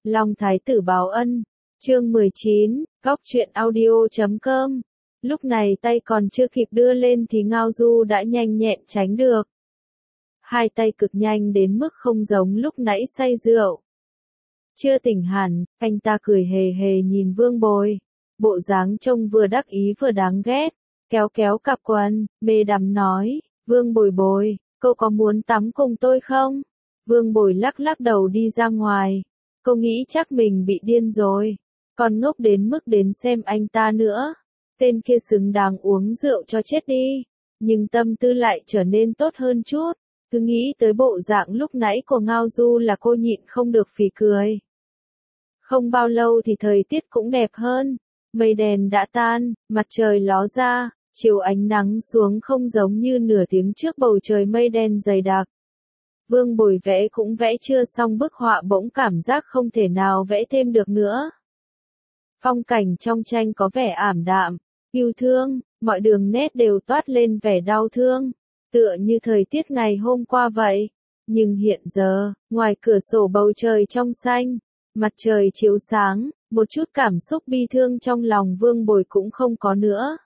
Long Thái tử báo ân, chương 19, góc truyện audio.com. Lúc này tay còn chưa kịp đưa lên thì Ngao Du đã nhanh nhẹn tránh được. Hai tay cực nhanh đến mức không giống lúc nãy say rượu. Chưa tỉnh hẳn, anh ta cười hề hề nhìn Vương Bồi. Bộ dáng trông vừa đắc ý vừa đáng ghét. Kéo kéo cặp quần, mê đắm nói, Vương Bồi Bồi, cô có muốn tắm cùng tôi không? Vương Bồi lắc lắc đầu đi ra ngoài. Cô nghĩ chắc mình bị điên rồi. Còn ngốc đến mức đến xem anh ta nữa. Tên kia xứng đáng uống rượu cho chết đi. Nhưng tâm tư lại trở nên tốt hơn chút. Cứ nghĩ tới bộ dạng lúc nãy của Ngao Du là cô nhịn không được phì cười. Không bao lâu thì thời tiết cũng đẹp hơn. Mây đen đã tan, mặt trời ló ra, chiều ánh nắng xuống không giống như nửa tiếng trước bầu trời mây đen dày đặc. Vương Bồi vẽ cũng vẽ chưa xong bức họa bỗng cảm giác không thể nào vẽ thêm được nữa. Phong cảnh trong tranh có vẻ ảm đạm, yêu thương, mọi đường nét đều toát lên vẻ đau thương, tựa như thời tiết ngày hôm qua vậy. Nhưng hiện giờ, ngoài cửa sổ bầu trời trong xanh, mặt trời chiếu sáng, một chút cảm xúc bi thương trong lòng Vương Bồi cũng không có nữa.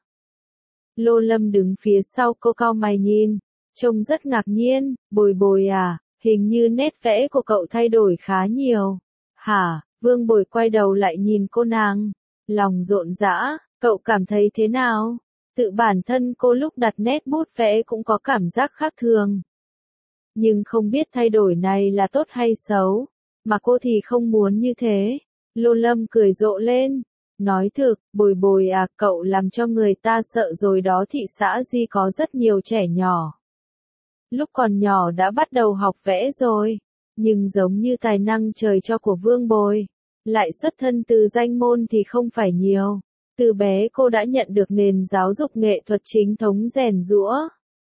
Lô Lâm đứng phía sau cô cau mày nhìn, trông rất ngạc nhiên, Bồi Bồi à, hình như nét vẽ của cậu thay đổi khá nhiều. Hả? Vương Bồi quay đầu lại nhìn cô nàng, lòng rộn rã, cậu cảm thấy thế nào? Tự bản thân cô lúc đặt nét bút vẽ cũng có cảm giác khác thường. Nhưng không biết thay đổi này là tốt hay xấu, mà cô thì không muốn như thế. Lô Lâm cười rộ lên, nói thực, Bồi Bồi à, cậu làm cho người ta sợ rồi đó. Thị xã Di có rất nhiều trẻ nhỏ. Lúc còn nhỏ đã bắt đầu học vẽ rồi, nhưng giống như tài năng trời cho của Vương Bồi, lại xuất thân từ danh môn thì không phải nhiều. Từ bé cô đã nhận được nền giáo dục nghệ thuật chính thống rèn giũa,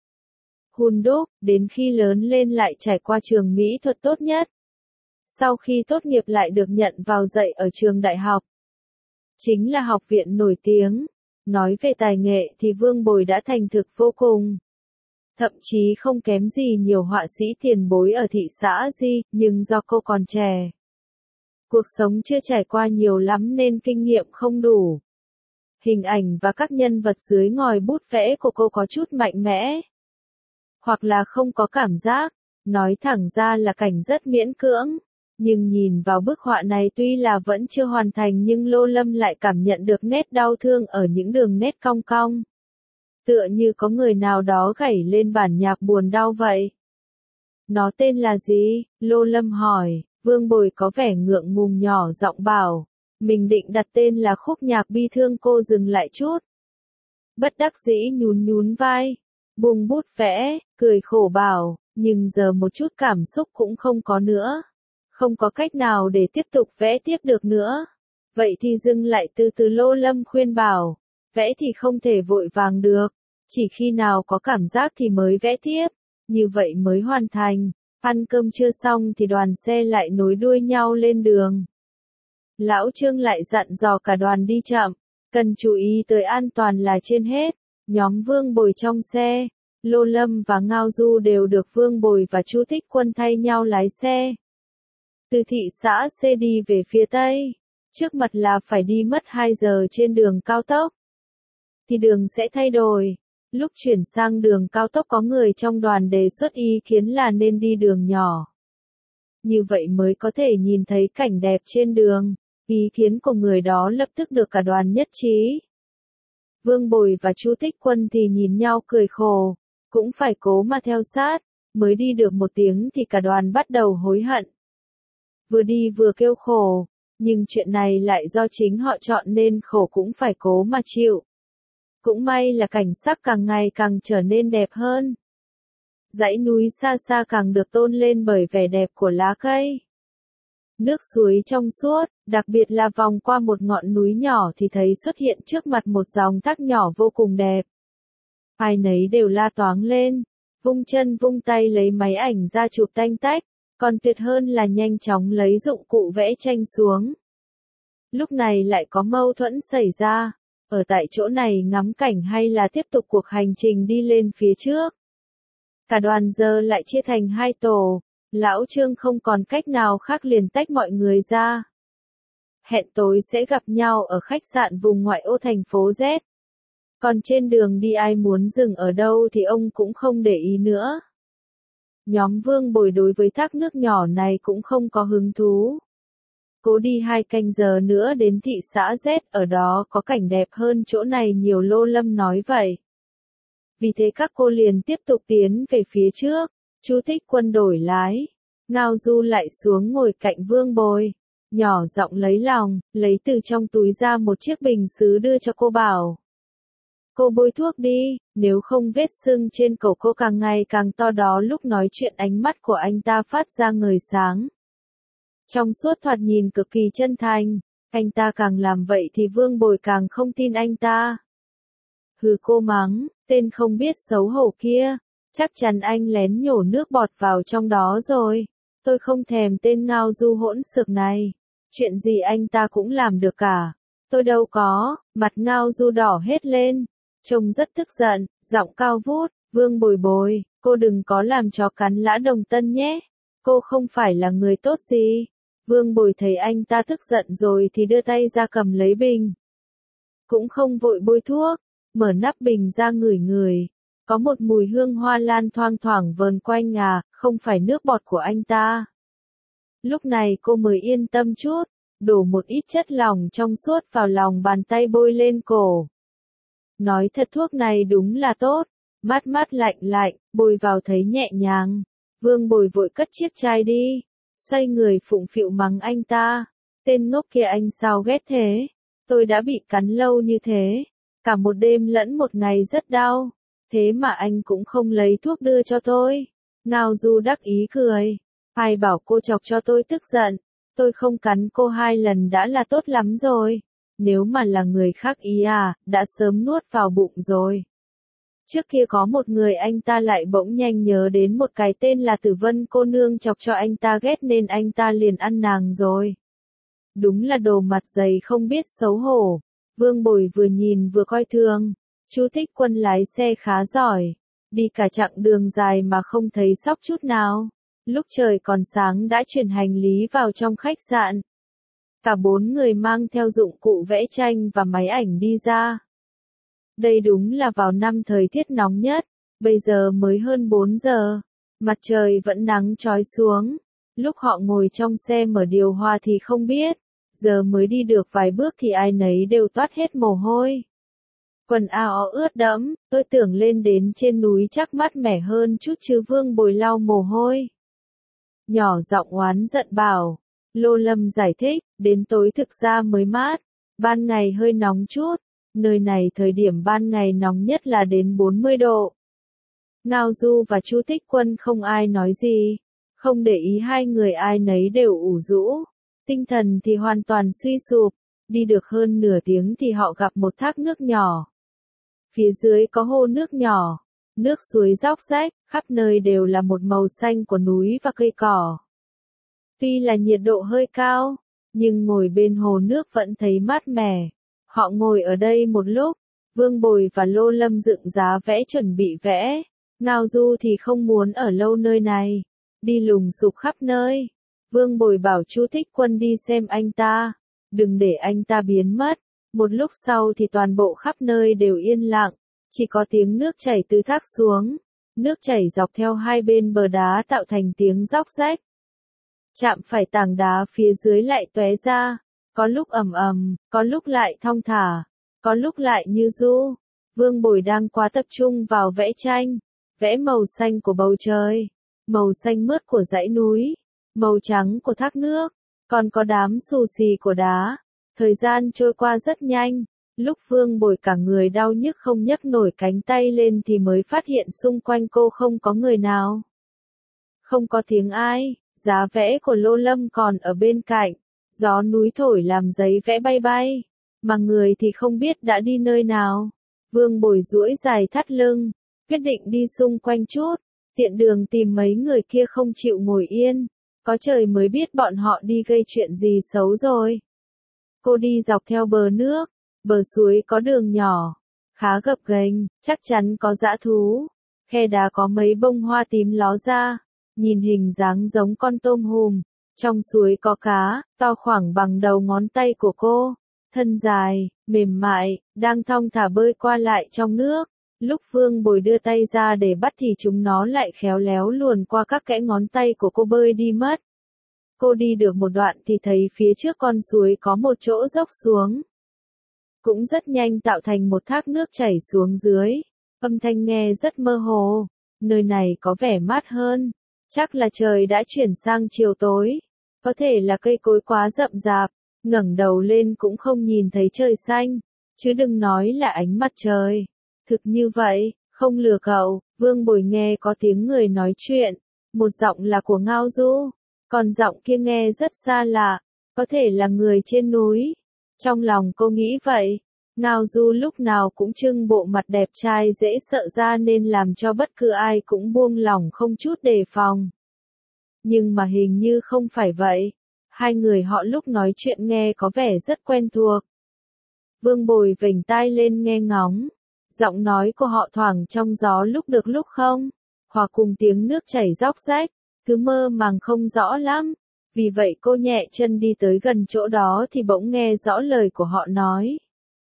hun đúc, đến khi lớn lên lại trải qua trường mỹ thuật tốt nhất. Sau khi tốt nghiệp lại được nhận vào dạy ở trường đại học. Chính là học viện nổi tiếng. Nói về tài nghệ thì Vương Bồi đã thành thực vô cùng. Thậm chí không kém gì nhiều họa sĩ tiền bối ở thị xã Di, nhưng do cô còn trẻ. Cuộc sống chưa trải qua nhiều lắm nên kinh nghiệm không đủ. Hình ảnh và các nhân vật dưới ngòi bút vẽ của cô có chút mạnh mẽ. Hoặc là không có cảm giác, nói thẳng ra là cảnh rất miễn cưỡng. Nhưng nhìn vào bức họa này tuy là vẫn chưa hoàn thành nhưng Lô Lâm lại cảm nhận được nét đau thương ở những đường nét cong cong. Tựa như có người nào đó gảy lên bản nhạc buồn đau vậy. Nó tên là gì? Lô Lâm hỏi. Vương Bồi có vẻ ngượng ngùng nhỏ giọng bảo. Mình định đặt tên là khúc nhạc bi thương. Cô dừng lại chút. Bất đắc dĩ nhún nhún vai. Buông bút vẽ, cười khổ bảo. Nhưng giờ một chút cảm xúc cũng không có nữa. Không có cách nào để tiếp tục vẽ tiếp được nữa. Vậy thì dừng lại từ từ. Lô Lâm khuyên bảo. Vẽ thì không thể vội vàng được. Chỉ khi nào có cảm giác thì mới vẽ tiếp. Như vậy mới hoàn thành. Ăn cơm chưa xong thì đoàn xe lại nối đuôi nhau lên đường. Lão Trương lại dặn dò cả đoàn đi chậm. Cần chú ý tới an toàn là trên hết. Nhóm Vương Bồi trong xe. Lô Lâm và Ngao Du đều được Vương Bồi và Chu Thích Quân thay nhau lái xe. Từ thị xã C đi về phía Tây. Trước mặt là phải đi mất 2 giờ trên đường cao tốc. Thì đường sẽ thay đổi. Lúc chuyển sang đường cao tốc có người trong đoàn đề xuất ý kiến là nên đi đường nhỏ. Như vậy mới có thể nhìn thấy cảnh đẹp trên đường. Ý kiến của người đó lập tức được cả đoàn nhất trí. Vương Bồi và Chu Thích Quân thì nhìn nhau cười khổ. Cũng phải cố mà theo sát. Mới đi được 1 tiếng thì cả đoàn bắt đầu hối hận. Vừa đi vừa kêu khổ. Nhưng chuyện này lại do chính họ chọn nên khổ cũng phải cố mà chịu. Cũng may là cảnh sắc càng ngày càng trở nên đẹp hơn. Dãy núi xa xa càng được tôn lên bởi vẻ đẹp của lá cây. Nước suối trong suốt, đặc biệt là vòng qua một ngọn núi nhỏ thì thấy xuất hiện trước mặt một dòng thác nhỏ vô cùng đẹp. Ai nấy đều la toáng lên, vung chân vung tay lấy máy ảnh ra chụp tanh tách, còn tuyệt hơn là nhanh chóng lấy dụng cụ vẽ tranh xuống. Lúc này lại có mâu thuẫn xảy ra. Ở tại chỗ này ngắm cảnh hay là tiếp tục cuộc hành trình đi lên phía trước. Cả đoàn giờ lại chia thành 2 tổ. Lão Trương không còn cách nào khác liền tách mọi người ra. hẹn tối sẽ gặp nhau ở khách sạn vùng ngoại ô thành phố Z. Còn trên đường đi ai muốn dừng ở đâu thì ông cũng không để ý nữa. Nhóm Vương Bồi đối với thác nước nhỏ này cũng không có hứng thú. Cố đi 2 canh giờ nữa đến thị xã Z, ở đó có cảnh đẹp hơn chỗ này nhiều, Lô Lâm nói vậy. Vì thế các cô liền tiếp tục tiến về phía trước. Chú Thích Quân đổi lái. Ngao Du lại xuống ngồi cạnh Vương Bồi. Nhỏ giọng lấy lòng, lấy từ trong túi ra một chiếc bình sứ đưa cho cô bảo. Cô bôi thuốc đi, nếu không vết sưng trên cổ cô càng ngày càng to đó. Lúc nói chuyện ánh mắt của anh ta phát ra ngời sáng. Trong suốt thoạt nhìn cực kỳ chân thành, anh ta càng làm vậy thì Vương Bồi càng không tin anh ta. Hừ, cô mắng, tên không biết xấu hổ kia, chắc chắn anh lén nhổ nước bọt vào trong đó rồi. Tôi không thèm tên Ngao Du hỗn xược này, chuyện gì anh ta cũng làm được cả. Tôi đâu có, mặt Ngao Du đỏ hết lên, trông rất tức giận, giọng cao vút, Vương Bồi Bồi, cô đừng có làm chó cắn Lã Đồng Tân nhé, cô không phải là người tốt gì. Vương Bồi thấy anh ta tức giận rồi thì đưa tay ra cầm lấy bình. Cũng không vội bôi thuốc, mở nắp bình ra ngửi ngửi. Có một mùi hương hoa lan thoang thoảng vờn quanh không phải nước bọt của anh ta. Lúc này cô mới yên tâm chút, đổ một ít chất lỏng trong suốt vào lòng bàn tay bôi lên cổ. Nói thật thuốc này đúng là tốt, mát mát lạnh lạnh, bôi vào thấy nhẹ nhàng. Vương Bồi vội cất chiếc chai đi. Xoay người phụng phịu mắng anh ta. Tên ngốc kia anh sao ghét thế? Tôi đã bị cắn lâu như thế. Cả một đêm lẫn một ngày rất đau. Thế mà anh cũng không lấy thuốc đưa cho tôi. Ngao Du đắc ý cười. Ai bảo cô chọc cho tôi tức giận. Tôi không cắn cô 2 lần đã là tốt lắm rồi. Nếu mà là người khác ý đã sớm nuốt vào bụng rồi. Trước kia có một người anh ta lại bỗng nhanh nhớ đến một cái tên là Tử Vân cô nương chọc cho anh ta ghét nên anh ta liền ăn nàng rồi. Đúng là đồ mặt dày không biết xấu hổ. Vương Bồi vừa nhìn vừa coi thường. Chú Thích Quân lái xe khá giỏi. Đi cả chặng đường dài mà không thấy sóc chút nào. Lúc trời còn sáng đã chuyển hành lý vào trong khách sạn. Cả 4 người mang theo dụng cụ vẽ tranh và máy ảnh đi ra. Đây đúng là vào năm thời tiết nóng nhất, bây giờ mới hơn 4 giờ, mặt trời vẫn nắng chói xuống. Lúc họ ngồi trong xe mở điều hòa thì không biết, giờ mới đi được vài bước thì ai nấy đều toát hết mồ hôi. Quần áo ướt đẫm, tôi tưởng lên đến trên núi chắc mát mẻ hơn chút chứ. Vương Bồi lau mồ hôi. Nhỏ giọng oán giận bảo, Lô Lâm giải thích, đến tối thực ra mới mát, ban ngày hơi nóng chút. Nơi này thời điểm ban ngày nóng nhất là đến 40 độ. Ngao Du và chú Thích Quân không ai nói gì, không để ý hai người ai nấy đều ủ rũ. Tinh thần thì hoàn toàn suy sụp, đi được hơn nửa tiếng thì họ gặp một thác nước nhỏ. Phía dưới có hồ nước nhỏ, nước suối róc rách, khắp nơi đều là một màu xanh của núi và cây cỏ. Tuy là nhiệt độ hơi cao, nhưng ngồi bên hồ nước vẫn thấy mát mẻ. Họ ngồi ở đây một lúc, Vương Bồi và Lô Lâm dựng giá vẽ chuẩn bị vẽ. Ngao Du thì không muốn ở lâu nơi này, đi lùng sục khắp nơi. Vương Bồi bảo chú Thích Quân đi xem anh ta, đừng để anh ta biến mất. Một lúc sau thì toàn bộ khắp nơi đều yên lặng, chỉ có tiếng nước chảy từ thác xuống. Nước chảy dọc theo hai bên bờ đá tạo thành tiếng róc rách. Chạm phải tảng đá phía dưới lại tóe ra. Có lúc ầm ầm, có lúc lại thong thả, có lúc lại như ru. Vương Bồi đang quá tập trung vào vẽ tranh, vẽ màu xanh của bầu trời, màu xanh mướt của dãy núi, màu trắng của thác nước, còn có đám xù xì của đá. Thời gian trôi qua rất nhanh, lúc Vương Bồi cả người đau nhức không nhấc nổi cánh tay lên thì mới phát hiện xung quanh cô không có người nào. Không có tiếng ai, giá vẽ của Lô Lâm còn ở bên cạnh. Gió núi thổi làm giấy vẽ bay bay, mà người thì không biết đã đi nơi nào. Vương Bồi duỗi dài thắt lưng, quyết định đi xung quanh chút, tiện đường tìm mấy người kia không chịu ngồi yên, có trời mới biết bọn họ đi gây chuyện gì xấu rồi. Cô đi dọc theo bờ nước, bờ suối có đường nhỏ, khá gập ghềnh, chắc chắn có dã thú. Khe đá có mấy bông hoa tím ló ra, nhìn hình dáng giống con tôm hùm. Trong suối có cá, to khoảng bằng đầu ngón tay của cô, thân dài, mềm mại, đang thong thả bơi qua lại trong nước. Lúc Vương Bồi đưa tay ra để bắt thì chúng nó lại khéo léo luồn qua các kẽ ngón tay của cô bơi đi mất. Cô đi được một đoạn thì thấy phía trước con suối có một chỗ dốc xuống. Cũng rất nhanh tạo thành một thác nước chảy xuống dưới. Âm thanh nghe rất mơ hồ. Nơi này có vẻ mát hơn. Chắc là trời đã chuyển sang chiều tối. Có thể là cây cối quá rậm rạp. Ngẩng đầu lên cũng không nhìn thấy trời xanh. Chứ đừng nói là ánh mặt trời. Thực như vậy, không lừa cậu, Vương Bồi nghe có tiếng người nói chuyện. Một giọng là của Ngao Du. Còn giọng kia nghe rất xa lạ. Có thể là người trên núi. Trong lòng cô nghĩ vậy. Ngao Du lúc nào cũng trưng bộ mặt đẹp trai dễ sợ ra nên làm cho bất cứ ai cũng buông lỏng không chút đề phòng. Nhưng mà hình như không phải vậy. Hai người họ lúc nói chuyện nghe có vẻ rất quen thuộc. Vương Bồi vểnh tai lên nghe ngóng. Giọng nói của họ thoảng trong gió lúc được lúc không. Hòa cùng tiếng nước chảy róc rách. Cứ mơ màng không rõ lắm. Vì vậy cô nhẹ chân đi tới gần chỗ đó thì bỗng nghe rõ lời của họ nói.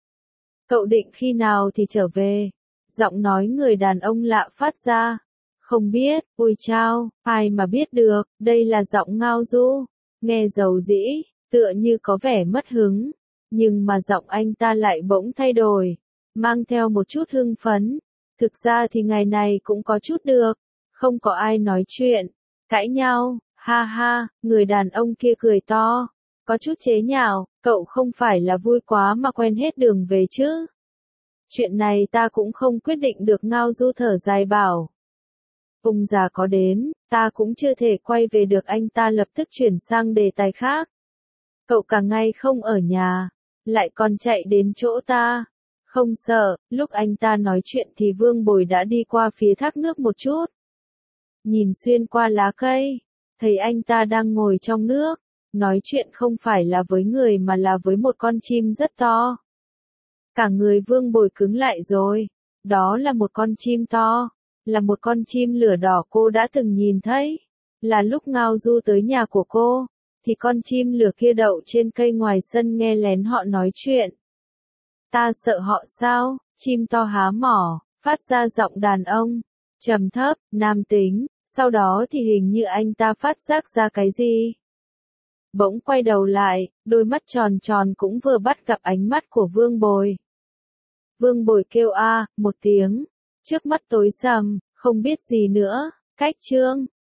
Cậu định khi nào thì trở về? Giọng nói người đàn ông lạ phát ra. Không biết, ôi chao, ai mà biết được, đây là giọng Ngao Du. Nghe dầu dĩ, tựa như có vẻ mất hứng. Nhưng mà giọng anh ta lại bỗng thay đổi. Mang theo một chút hưng phấn. Thực ra thì ngày này cũng có chút được. Không có ai nói chuyện. Cãi nhau, ha ha, người đàn ông kia cười to. Có chút chế nhạo, cậu không phải là vui quá mà quen hết đường về chứ. Chuyện này ta cũng không quyết định được, Ngao Du thở dài bảo. Ông già có đến, ta cũng chưa thể quay về được, anh ta lập tức chuyển sang đề tài khác. Cậu cả ngày không ở nhà, lại còn chạy đến chỗ ta. Không sợ, lúc anh ta nói chuyện thì Vương Bồi đã đi qua phía thác nước một chút. Nhìn xuyên qua lá cây, thấy anh ta đang ngồi trong nước, nói chuyện không phải là với người mà là với một con chim rất to. Cả người Vương Bồi cứng lại rồi, đó là một con chim to, là một con chim lửa đỏ cô đã từng nhìn thấy. Là lúc Ngao Du tới nhà của cô, thì con chim lửa kia đậu trên cây ngoài sân nghe lén họ nói chuyện. Ta sợ họ sao? Chim to há mỏ, phát ra giọng đàn ông, trầm thấp, nam tính, sau đó thì hình như anh ta phát giác ra cái gì. Bỗng quay đầu lại, đôi mắt tròn tròn cũng vừa bắt gặp ánh mắt của Vương Bồi. Vương Bồi kêu a một tiếng, trước mắt tối sầm, không biết gì nữa, cách chương.